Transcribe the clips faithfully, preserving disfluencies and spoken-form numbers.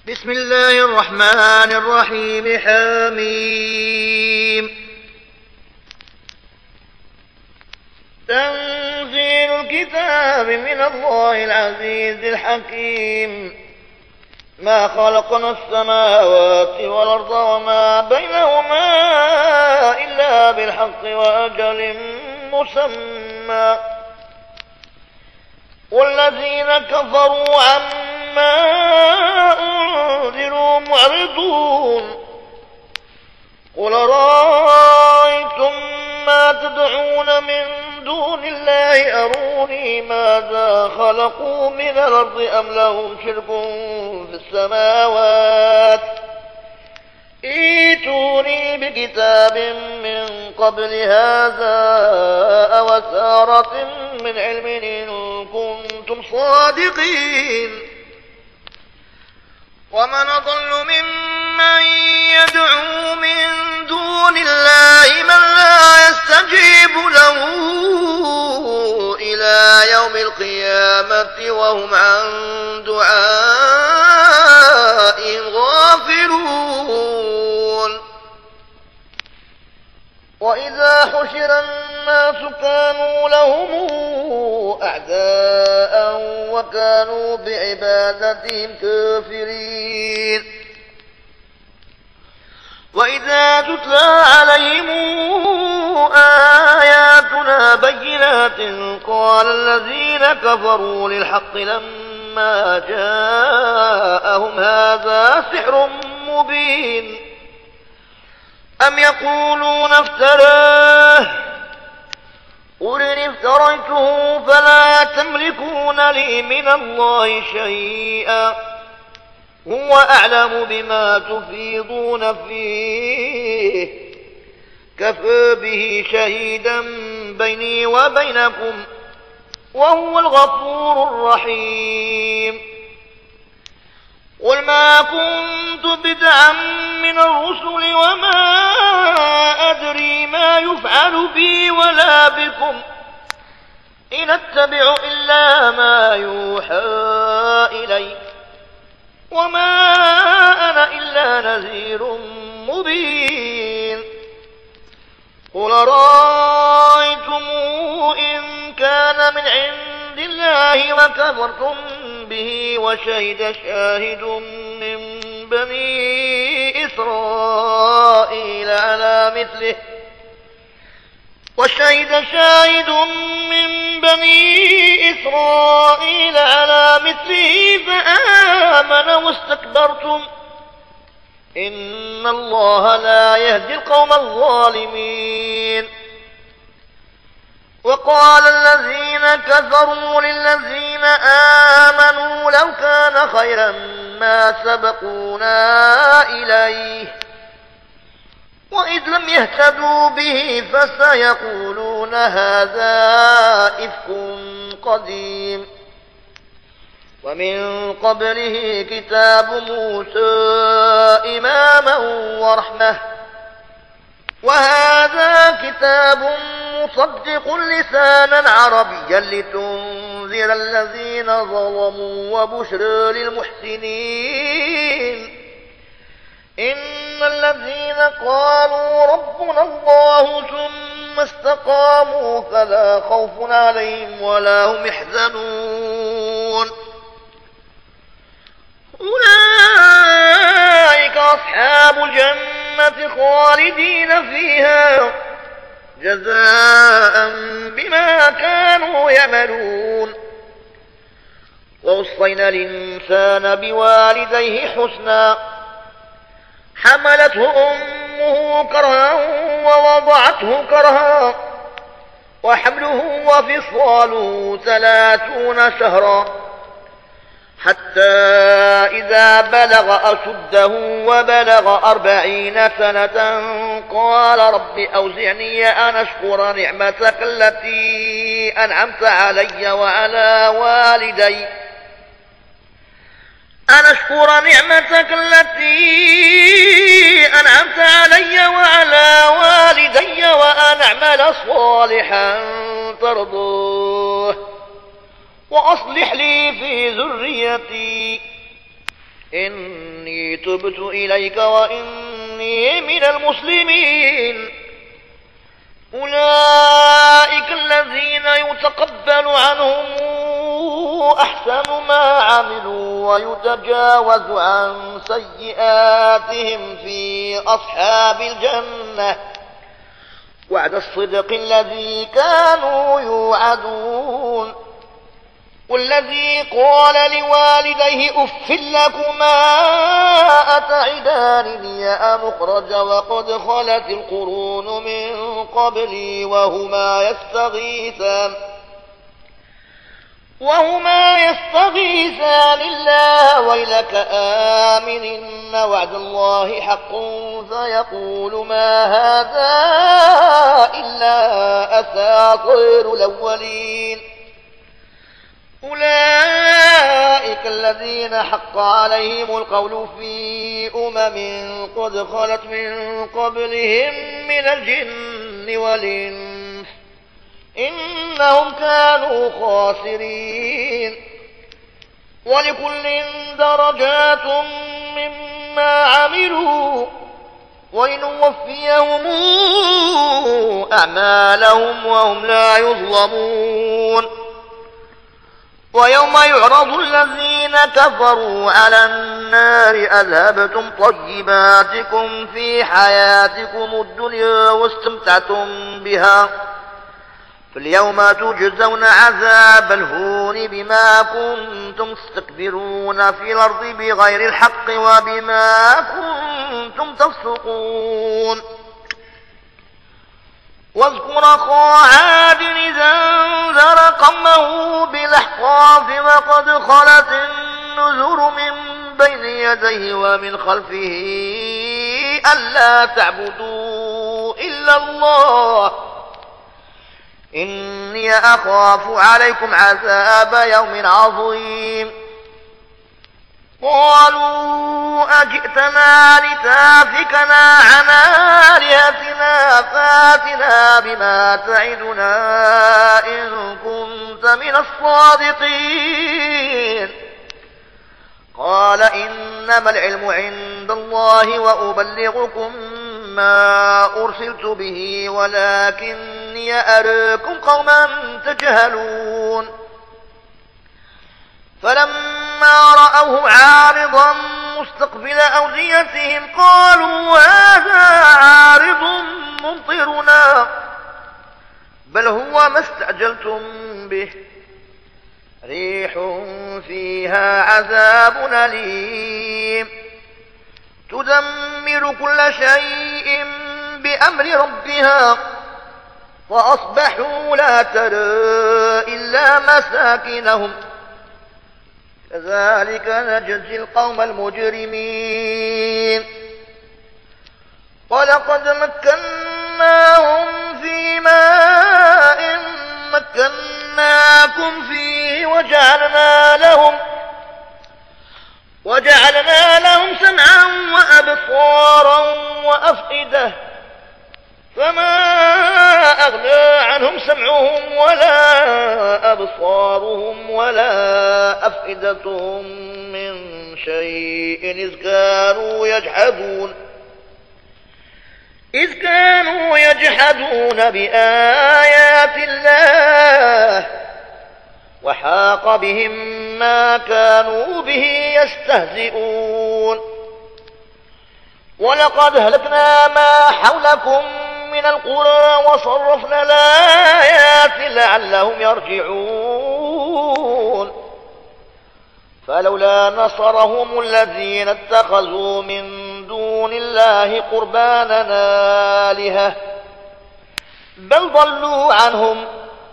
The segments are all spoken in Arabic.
بسم الله الرحمن الرحيم. حميم. تنزيل الكتاب من الله العزيز الحكيم. ما خلقنا السماوات والأرض وما بينهما إلا بالحق وأجل مسمى. والذين كفروا عما أنذروا معرضون. قل رأيتم ما تدعون من دون الله أروني ماذا خلقوا من الأرض أم لهم شرك في السماوات ائتوني بكتاب من قبل هذا أو أثارة من علم إن كنتم صادقين. ومن أضل ممن يدعو من دون الله من لا يستجيب له إلى يوم القيامة وهم عن دعائهم غافلون. وإذا حشر الناس كانوا لهم أعداء وكانوا بعبادتهم كافرين. وإذا تتلى عليهم آياتنا بينات قال الذين كفروا للحق لما جاءهم هذا سحر مبين. أم يقولون افتراه قل إن افتريته فلا تملكون لي من الله شيئا هو أعلم بما تفيضون فيه كفى به شهيدا بيني وبينكم وهو الغفور الرحيم. قل ما كنت بدعا من الرسل وما أدري ما يفعل بي ولا بكم إن أتبع إلا ما يوحى إلي وما أنا إلا نذير مبين. قل رأيتم إن كان من عند الله وكفرتم به وشهد شاهد من بني إسرائيل على مثله وشهد شاهد من بني إسرائيل على مثله فآمن واستكبرتم إن الله لا يهدي القوم الظالمين. وقال الذين كفروا للذين آمنوا لو كان خيرا ما سبقونا إليه وإذ لم يهتدوا به فسيقولون هذا إفك قديم. ومن قبله كتاب موسى إماما ورحمة وهذا كتاب مصدق لسانا عربيا لتنذر الذين ظلموا وبشرى للمحسنين. إن الذين قالوا ربنا الله ثم استقاموا فلا خوف عليهم ولا هم يحزنون. أولئك أصحاب الجنة خالدين فيها جزاء بما كانوا يعملون. ووصينا الإنسان بوالديه حسنا حملته أمه كرها ووضعته كرها وحمله وفصاله ثلاثون شهرا حتى إذا بلغ أشده وبلغ أربعين سنة قال رب أوزعني أن أشكر نعمتك التي أنعمت علي وعلى والدي أن أشكر نعمتك التي أنعمت علي وعلى والدي وأن أعمل صالحا ترضاه وأصلح لي في ذريتي إني تبت إليك وإني من المسلمين. أولئك الذين يتقبل عنهم أحسن ما عملوا ويتجاوز عن سيئاتهم في أصحاب الجنة وعد الصدق الذي كانوا يوعدون. والذي قال لوالديه أف لكما أتعدانني أن أخرج وقد خلت القرون من قبلي وهما يستغيثان وهما يستغيثان الله ويلك آمن إن وعد الله حق فيقول ما هذا إلا أساطير الأولين. أولئك الذين حق عليهم القول في أمم قد خلت من قبلهم من الجن والإنس إنهم كانوا خاسرين. ولكل درجات مما عملوا ولنوفيهم أعمالهم وهم لا يظلمون. ويوم يعرض الذين كفروا على النار أذهبتم طيباتكم في حياتكم الدنيا واستمتعتم بها فاليوم تجزون عذاب الهون بما كنتم تستكبرون في الأرض بغير الحق وبما كنتم تفسقون. واذكر أخا عاد إذا أنذر قومه بالأحقاف وقد خلت النذر من بين يديه ومن خلفه ألا تعبدوا إلا الله إني أخاف عليكم عذاب يوم عظيم. قالوا أجئتنا لتافكنا عن آلهتنا فاتنا بما تعدنا إن كنت من الصادقين. قال إنما العلم عند الله وأبلغكم ما أرسلت به ولكني أراكم قوما تجهلون. فلما رأوه عارضا مستقبل أوديتهم قالوا هذا عارض ممطرنا بل هو ما استعجلتم به ريح فيها عذاب أليم تدمر كل شيء بأمر ربها فأصبحوا لا ترى إلا مساكنهم كذلك نجزي القوم المجرمين. ولقد مكناهم في ماء مكناكم فيه وجعلنا لهم وجعلنا لهم سمعا وأبصارا وأفئدة فما أغنى عنهم سمعهم ولا أبصارهم ولا أفئدتهم من شيء إذ كانوا يجحدون إذ كانوا يجحدون بآيات الله وحاق بهم ما كانوا به يستهزئون. ولقد أهلكنا ما حولكم من القرى وصرفنا الآيات لعلهم يرجعون. فلولا نصرهم الذين اتخذوا من دون الله قربانا آلهة بل ضلوا عنهم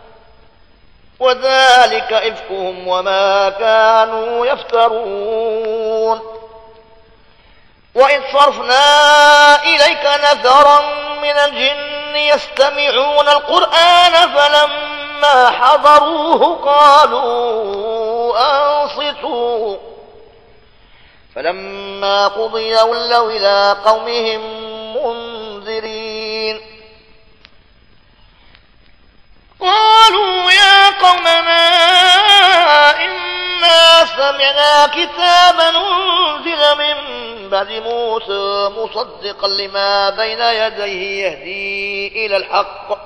وذلك إفكهم وما كانوا يفترون. وإذ صرفنا إليك نفرا من الجن يستمعون القرآن فلما حضروه قالوا أنصتوا فلما قضي ولوا إلى قومهم منذرين. قالوا يا قومنا إنا سمعنا كتابا أنزل من بعد موسى مصدقا لما بين يديه يهدي إلى الحق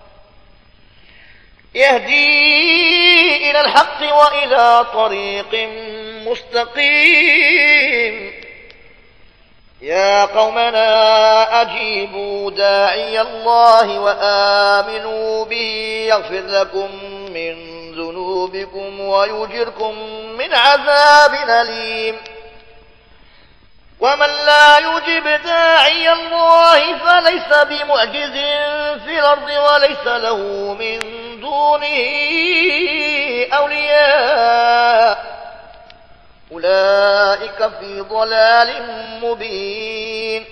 يهدي إلى الحق وإلى طريق مستقيم يا قومنا أجيبوا داعي الله وآمنوا به يغفر لكم من ذنوبكم ويجركم من عذاب أليم ومن لا يجب داعي الله فليس بمعجز في الأرض وليس له من دونه أولياء أولئك في ضلال مبين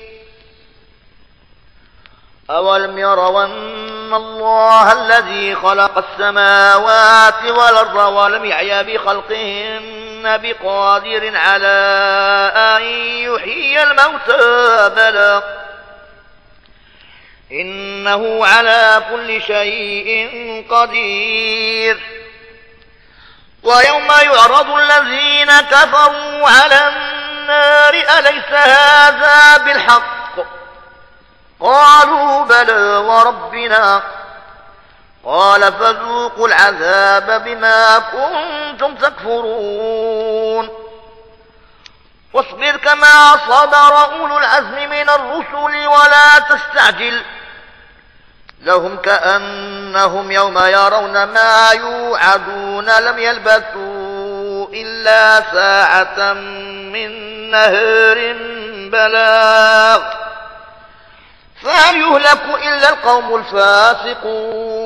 أولم يروا أن الله الذي خلق السماوات والأرض ولم يعي بخلقهن بقادر على أن يحيي الموتى بلى إنه على كل شيء قدير ويوم يعرض الذين كفروا على النار أليس هذا بالحق قالوا بلى وربنا قال فذوقوا العذاب بما كنتم تكفرون واصبر كما صبر أولو العزم من الرسل ولا تستعجل لهم كأنهم يوم يرون ما يوعدون لم يلبثوا إلا ساعة من نهار بلاغ فهل يهلك إلا القوم الفاسقون